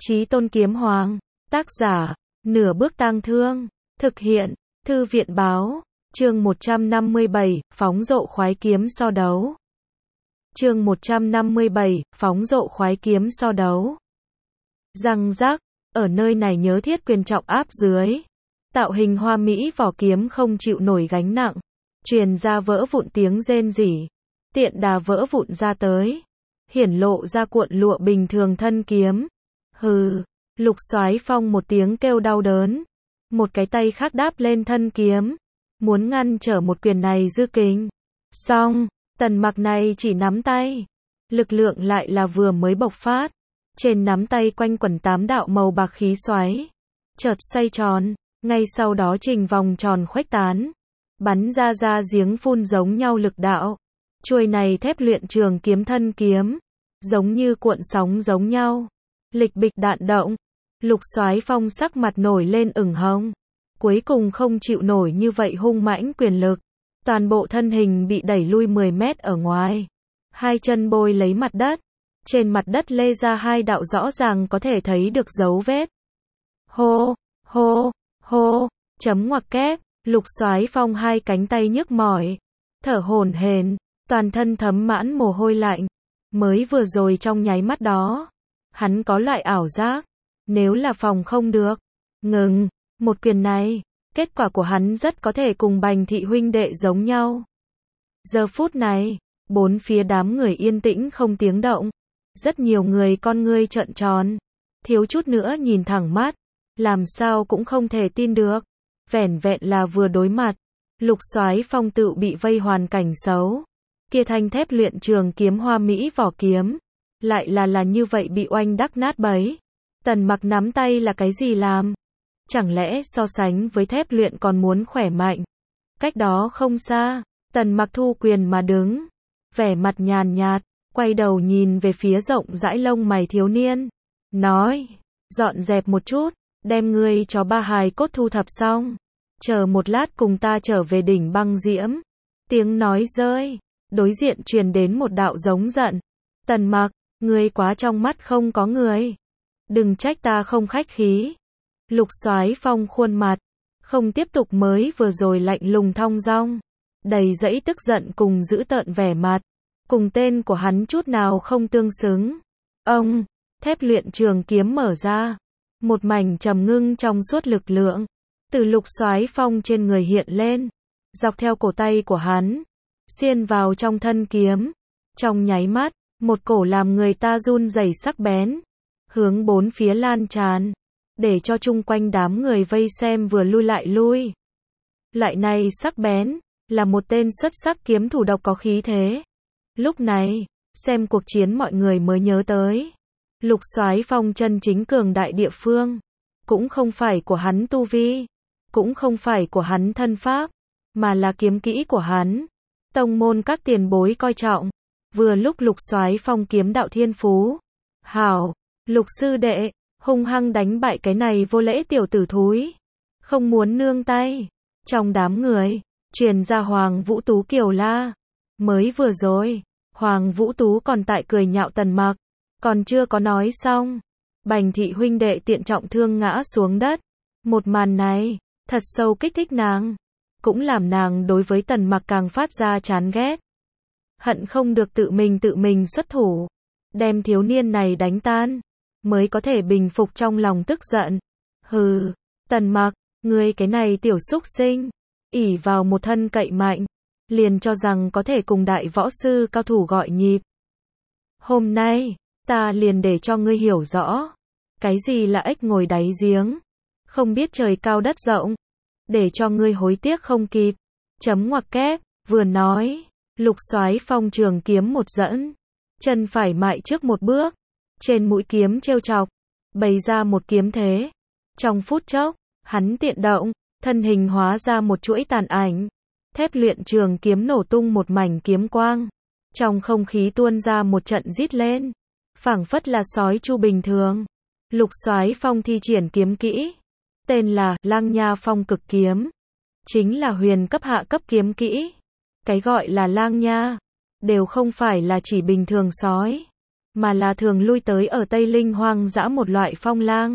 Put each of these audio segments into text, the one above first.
Chí Tôn Kiếm Hoàng. Tác giả, Nửa Bước Tang Thương. Thực hiện, Thư viện Báo. Chương 157, phóng rộ khoái kiếm so đấu. Chương 157, phóng rộ khoái kiếm so đấu. Răng rắc, ở nơi này nhớ thiết quyền trọng áp dưới. Tạo hình hoa mỹ vỏ kiếm không chịu nổi gánh nặng. Truyền ra vỡ vụn tiếng rên rỉ. Tiện đà vỡ vụn ra tới. Hiển lộ ra cuộn lụa bình thường thân kiếm. Hừ, Lục Soái Phong một tiếng kêu đau đớn. Một cái tay khác đáp lên thân kiếm. Muốn ngăn trở một quyền này dư kình. Xong, Tần Mặc này chỉ nắm tay. Lực lượng lại là vừa mới bộc phát. Trên nắm tay quanh quẩn 8 đạo màu bạc khí xoáy. Chợt xoay tròn, ngay sau đó trình vòng tròn khuếch tán. Bắn ra giếng phun giống nhau lực đạo. Chuôi này thép luyện trường kiếm thân kiếm. Giống như cuộn sóng giống nhau. Lịch bịch đạn động. Lục Soái Phong sắc mặt nổi lên ửng hồng. Cuối cùng không chịu nổi như vậy hung mãnh quyền lực. Toàn bộ thân hình bị đẩy lui 10 mét ở ngoài. Hai chân bôi lấy mặt đất. Trên mặt đất lê ra hai đạo rõ ràng có thể thấy được dấu vết. Hô, hô, hô, chấm ngoặc kép. Lục Soái Phong hai cánh tay nhức mỏi. Thở hổn hển, toàn thân thấm mãn mồ hôi lạnh. Mới vừa rồi trong nháy mắt đó. Hắn có loại ảo giác. Nếu là phòng không được. Ngừng, một quyền này. Kết quả của hắn rất có thể cùng Bành thị huynh đệ giống nhau. Giờ phút này, bốn phía đám người yên tĩnh không tiếng động. Rất nhiều người con ngươi trợn tròn. Thiếu chút nữa nhìn thẳng mắt. Làm sao cũng không thể tin được. Vẻn vẹn là vừa đối mặt. Lục Soái Phong tự bị vây hoàn cảnh xấu. Kia thanh thép luyện trường kiếm hoa mỹ vỏ kiếm. Lại là như vậy bị oanh đắc nát bấy. Tần Mặc nắm tay là cái gì làm? Chẳng lẽ so sánh với thép luyện còn muốn khỏe mạnh? Cách đó không xa, Tần Mặc thu quyền mà đứng. Vẻ mặt nhàn nhạt, quay đầu nhìn về phía rộng rãi lông mày thiếu niên. Nói, dọn dẹp một chút, đem ngươi cho ba hài cốt thu thập xong. Chờ một lát cùng ta trở về đỉnh băng diễm. Tiếng nói rơi, đối diện truyền đến một đạo giống giận. Tần Mặc, ngươi quá trong mắt không có người. Đừng trách ta không khách khí. Lục Soái Phong khuôn mặt, không tiếp tục mới vừa rồi lạnh lùng thong dong. Đầy dẫy tức giận cùng giữ tợn vẻ mặt. Cùng tên của hắn chút nào không tương xứng. Ông, thép luyện trường kiếm mở ra. Một mảnh trầm ngưng trong suốt lực lượng. Từ Lục Soái Phong trên người hiện lên. Dọc theo cổ tay của hắn. Xuyên vào trong thân kiếm. Trong nháy mắt, một cổ làm người ta run rẩy sắc bén. Hướng bốn phía lan tràn. Để cho chung quanh đám người vây xem vừa lui lại lui. Loại này sắc bén. Là một tên xuất sắc kiếm thủ độc có khí thế. Lúc này, xem cuộc chiến mọi người mới nhớ tới. Lục Soái Phong chân chính cường đại địa phương. Cũng không phải của hắn tu vi. Cũng không phải của hắn thân pháp. Mà là kiếm kỹ của hắn. Tông môn các tiền bối coi trọng. Vừa lúc Lục Soái Phong kiếm đạo thiên phú. Hảo, Lục sư đệ, hung hăng đánh bại cái này vô lễ tiểu tử thúi. Không muốn nương tay. Trong đám người, truyền ra Hoàng Vũ Tú kiều la. Mới vừa rồi, Hoàng Vũ Tú còn tại cười nhạo Tần Mặc. Còn chưa có nói xong. Bành thị huynh đệ tiện trọng thương ngã xuống đất. Một màn này, thật sâu kích thích nàng. Cũng làm nàng đối với Tần Mặc càng phát ra chán ghét. Hận không được tự mình xuất thủ. Đem thiếu niên này đánh tan. Mới có thể bình phục trong lòng tức giận. Hừ, Tần Mặc, ngươi cái này tiểu xúc sinh. Ỷ vào một thân cậy mạnh. Liền cho rằng có thể cùng đại võ sư cao thủ gọi nhịp. Hôm nay, ta liền để cho ngươi hiểu rõ. Cái gì là ếch ngồi đáy giếng. Không biết trời cao đất rộng. Để cho ngươi hối tiếc không kịp. Chấm ngoặc kép, vừa nói. Lục Soái Phong trường kiếm một dẫn. Chân phải mại trước một bước. Trên mũi kiếm trêu chọc. Bày ra một kiếm thế. Trong phút chốc, hắn tiện động. Thân hình hóa ra một chuỗi tàn ảnh. Thép luyện trường kiếm nổ tung một mảnh kiếm quang. Trong không khí tuôn ra một trận rít lên. Phảng phất là sói chu bình thường. Lục Soái Phong thi triển kiếm kỹ. Tên là Lang Nha Phong Cực Kiếm. Chính là huyền cấp hạ cấp kiếm kỹ. Cái gọi là lang nha. Đều không phải là chỉ bình thường sói. mà là thường lui tới ở Tây Linh hoang dã một loại phong lang.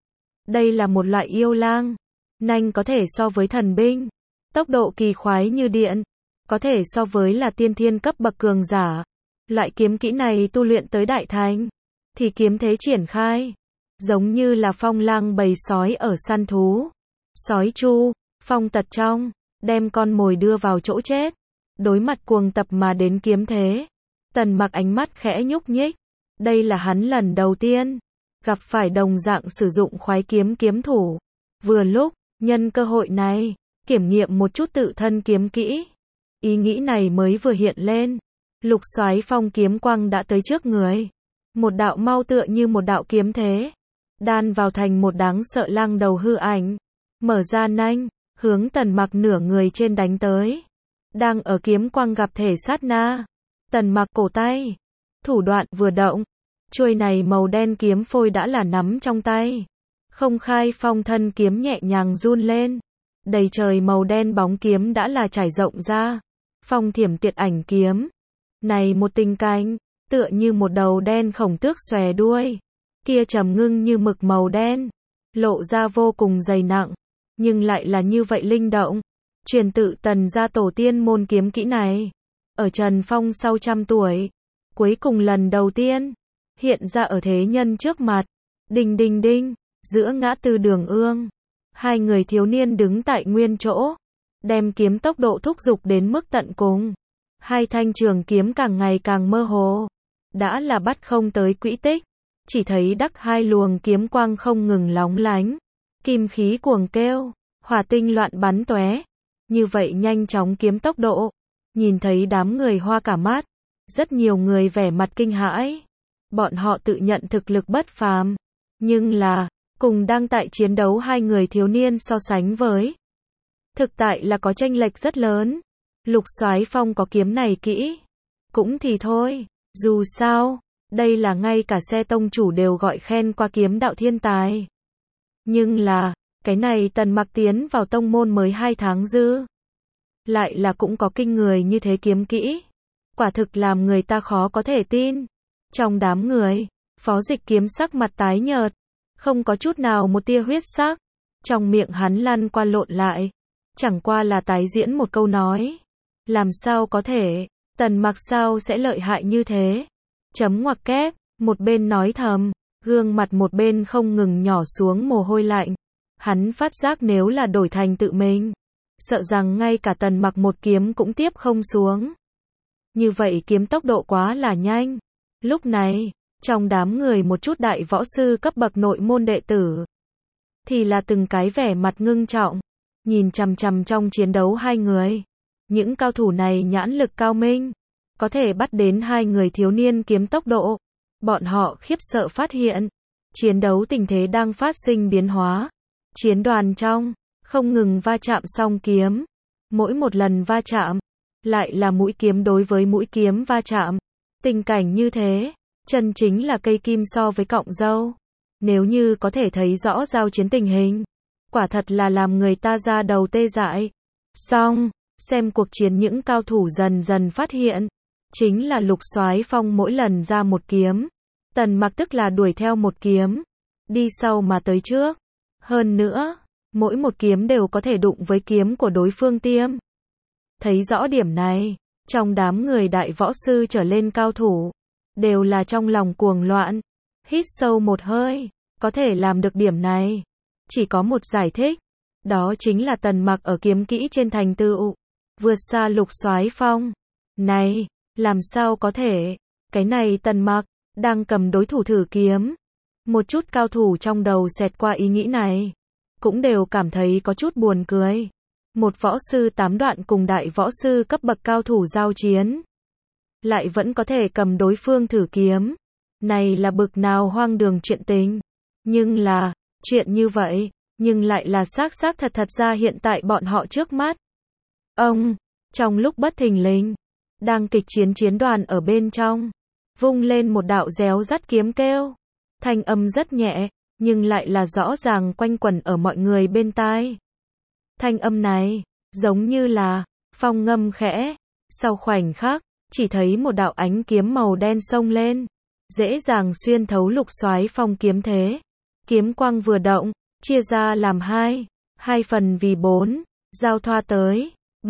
Đây là một loại yêu lang, nhanh có thể so với thần binh, tốc độ kỳ khoái như điện, có thể so với là tiên thiên cấp bậc cường giả. Loại kiếm kỹ này tu luyện tới đại thành, thì kiếm thế triển khai, giống như là phong lang bầy sói ở săn thú. Sói chu, phong tật trong, đem con mồi đưa vào chỗ chết. Đối mặt cuồng tập mà đến kiếm thế, Tần Mặc ánh mắt khẽ nhúc nhích. Đây là hắn lần đầu tiên gặp phải đồng dạng sử dụng khoái kiếm kiếm thủ. Vừa lúc, nhân cơ hội này, kiểm nghiệm một chút tự thân kiếm kỹ. Ý nghĩ này mới vừa hiện lên, Lục Soái Phong kiếm quang đã tới trước người. Một đạo mau tựa như một đạo kiếm thế, đan vào thành một đáng sợ lang đầu hư ảnh, mở ra nanh, hướng Tần Mặc nửa người trên đánh tới. Đang ở kiếm quang gặp thể sát na, Tần Mặc cổ tay, thủ đoạn vừa động, chuôi này màu đen kiếm phôi đã là nắm trong tay. Không khai phong thân kiếm nhẹ nhàng run lên, đầy trời màu đen bóng kiếm đã là trải rộng ra. Phong thiểm tiệt ảnh kiếm, này một tình cảnh, tựa như một đầu đen khổng tước xòe đuôi, kia trầm ngưng như mực màu đen, lộ ra vô cùng dày nặng, nhưng lại là như vậy linh động. Truyền tự Tần gia tổ tiên môn kiếm kỹ này, ở Trần Phong sau trăm tuổi, cuối cùng lần đầu tiên hiện ra ở thế nhân trước mặt. Đinh đinh đinh, giữa ngã tư đường ương, hai người thiếu niên đứng tại nguyên chỗ, đem kiếm tốc độ thúc giục đến mức tận cùng. Hai thanh trường kiếm càng ngày càng mơ hồ, đã là bắt không tới quỹ tích, chỉ thấy đắc hai luồng kiếm quang không ngừng lóng lánh, kim khí cuồng kêu, hỏa tinh loạn bắn tóe. Như vậy nhanh chóng kiếm tốc độ, nhìn thấy đám người hoa cả mắt, rất nhiều người vẻ mặt kinh hãi. Bọn họ tự nhận thực lực bất phàm, nhưng là, cùng đang tại chiến đấu hai người thiếu niên so sánh với, thực tại là có chênh lệch rất lớn. Lục Soái Phong có kiếm này kỹ, cũng thì thôi, dù sao, đây là ngay cả xe tông chủ đều gọi khen qua kiếm đạo thiên tài. Nhưng là, cái này Tần Mặc tiến vào tông môn mới 2 tháng dư, lại là cũng có kinh người như thế kiếm kỹ, quả thực làm người ta khó có thể tin. Trong đám người, Phó Dịch Kiếm sắc mặt tái nhợt, không có chút nào một tia huyết sắc, trong miệng hắn lăn qua lộn lại, chẳng qua là tái diễn một câu nói. Làm sao có thể, Tần Mặc sao sẽ lợi hại như thế? Chấm ngoặc kép, một bên nói thầm, gương mặt một bên không ngừng nhỏ xuống mồ hôi lạnh. Hắn phát giác nếu là đổi thành tự mình, sợ rằng ngay cả Tần Mặc một kiếm cũng tiếp không xuống. Như vậy kiếm tốc độ quá là nhanh. Lúc này, trong đám người một chút đại võ sư cấp bậc nội môn đệ tử, thì là từng cái vẻ mặt ngưng trọng, nhìn chằm chằm trong chiến đấu hai người. Những cao thủ này nhãn lực cao minh, có thể bắt đến hai người thiếu niên kiếm tốc độ. Bọn họ khiếp sợ phát hiện, chiến đấu tình thế đang phát sinh biến hóa. Chiến đoàn trong, không ngừng va chạm song kiếm. Mỗi một lần va chạm, lại là mũi kiếm đối với mũi kiếm va chạm. Tình cảnh như thế, chân chính là cây kim so với cọng dâu. Nếu như có thể thấy rõ giao chiến tình hình, quả thật là làm người ta ra đầu tê dại. Xong, xem cuộc chiến những cao thủ dần dần phát hiện, chính là Lục Soái Phong mỗi lần ra một kiếm, Tần Mặc tức là đuổi theo một kiếm, đi sau mà tới trước. Hơn nữa, mỗi một kiếm đều có thể đụng với kiếm của đối phương tiêm. Thấy rõ điểm này, trong đám người đại võ sư trở lên cao thủ, đều là trong lòng cuồng loạn, hít sâu một hơi, có thể làm được điểm này. Chỉ có một giải thích, đó chính là Tần Mặc ở kiếm kỹ trên thành tựu, vượt xa Lục Soái Phong. Này, làm sao có thể, cái này Tần Mặc, đang cầm đối thủ thử kiếm. Một chút cao thủ trong đầu xẹt qua ý nghĩ này, cũng đều cảm thấy có chút buồn cười. Một võ sư 8 đoạn cùng đại võ sư cấp bậc cao thủ giao chiến, lại vẫn có thể cầm đối phương thử kiếm. Này là bực nào hoang đường chuyện tình. Nhưng là, chuyện như vậy, nhưng lại là xác xác thật thật ra hiện tại bọn họ trước mắt. Ông, trong lúc bất thình lình, đang kịch chiến chiến đoàn ở bên trong, vung lên một đạo réo rắt kiếm kêu. Thanh âm rất nhẹ, nhưng lại là rõ ràng quanh quẩn ở mọi người bên tai. Thanh âm này, giống như là phong ngâm khẽ. Sau khoảnh khắc, chỉ thấy một đạo ánh kiếm màu đen xông lên, dễ dàng xuyên thấu Lục Soái Phong kiếm thế. Kiếm quang vừa động, chia ra làm hai phần vì 4, giao thoa tới,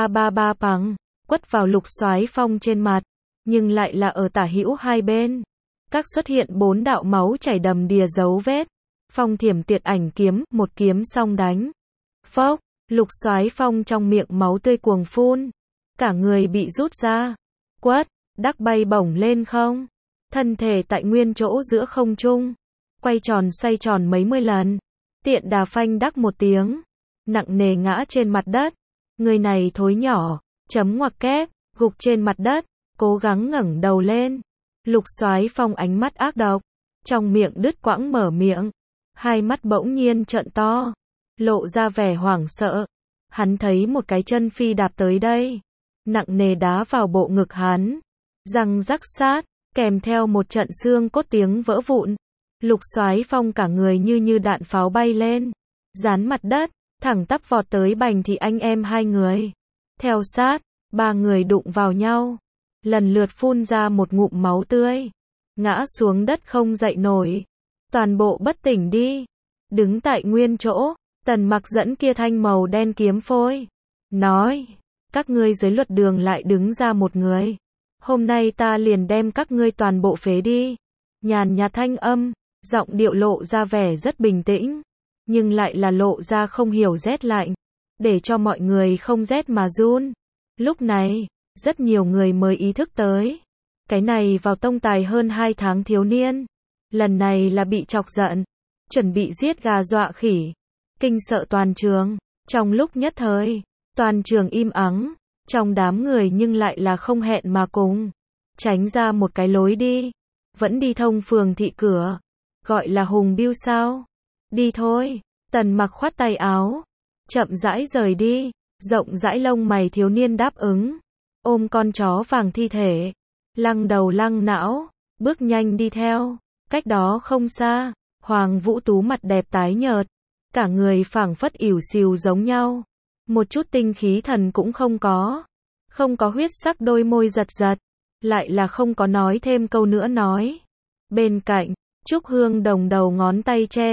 ba bằng, quất vào Lục Soái Phong trên mặt, nhưng lại là ở tả hữu hai bên. Các xuất hiện 4 đạo máu chảy đầm đìa dấu vết. Phong Thiểm Tuyệt Ảnh kiếm, một kiếm xong đánh. Phốc, Lục Soái Phong trong miệng máu tươi cuồng phun, cả người bị rút ra. Quất, đắc bay bổng lên không, thân thể tại nguyên chỗ giữa không trung, quay tròn xoay tròn mấy mươi lần. Tiện đà phanh đắc một tiếng, nặng nề ngã trên mặt đất. Người này thối nhỏ, chấm ngoặc kép, gục trên mặt đất, cố gắng ngẩng đầu lên. Lục Soái Phong ánh mắt ác độc, trong miệng đứt quãng mở miệng, hai mắt bỗng nhiên trợn to, lộ ra vẻ hoảng sợ. Hắn thấy một cái chân phi đạp tới đây, nặng nề đá vào bộ ngực hắn, răng rắc sát, kèm theo một trận xương cốt tiếng vỡ vụn. Lục Soái Phong cả người như đạn pháo bay lên, dán mặt đất, thẳng tắp vọt tới Bành Thị anh em hai người. Theo sát, ba người đụng vào nhau, lần lượt phun ra một ngụm máu tươi, ngã xuống đất không dậy nổi, toàn bộ bất tỉnh đi. Đứng tại nguyên chỗ, Tần Mặc dẫn kia thanh màu đen kiếm phôi, nói, các ngươi dưới luật đường lại đứng ra một người, hôm nay ta liền đem các ngươi toàn bộ phế đi. Nhàn nhạt thanh âm, giọng điệu lộ ra vẻ rất bình tĩnh, nhưng lại là lộ ra không hiểu rét lạnh, để cho mọi người không rét mà run. Lúc này, rất nhiều người mới ý thức tới, cái này vào tông tài hơn 2 tháng thiếu niên, lần này là bị chọc giận, chuẩn bị giết gà dọa khỉ, kinh sợ toàn trường. Trong lúc nhất thời, toàn trường im ắng, trong đám người nhưng lại là không hẹn mà cùng, tránh ra một cái lối đi, vẫn đi thông phường thị cửa, gọi là Hùng Biêu sao? Đi thôi. Tần Mặc khoát tay áo, chậm rãi rời đi. Rộng rãi lông mày thiếu niên đáp ứng, ôm con chó vàng thi thể, lăng đầu lăng não, bước nhanh đi theo. Cách đó không xa, Hoàng Vũ Tú mặt đẹp tái nhợt, cả người phảng phất ỉu xìu giống nhau, một chút tinh khí thần cũng không có huyết sắc đôi môi giật giật, lại là không có nói thêm câu nữa nói. Bên cạnh, Trúc Hương Đồng đầu ngón tay che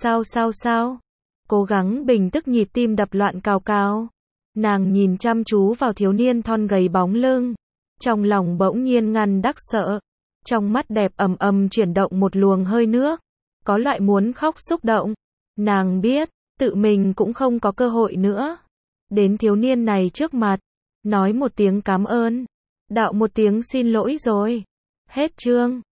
sao, cố gắng bình tức nhịp tim đập loạn cào cào. Nàng nhìn chăm chú vào thiếu niên thon gầy bóng lưng, trong lòng bỗng nhiên ngăn đắc sợ, trong mắt đẹp ầm chuyển động một luồng hơi nước, có loại muốn khóc xúc động. Nàng biết, tự mình cũng không có cơ hội nữa. Đến thiếu niên này trước mặt, nói một tiếng cảm ơn, đạo một tiếng xin lỗi rồi. Hết chương.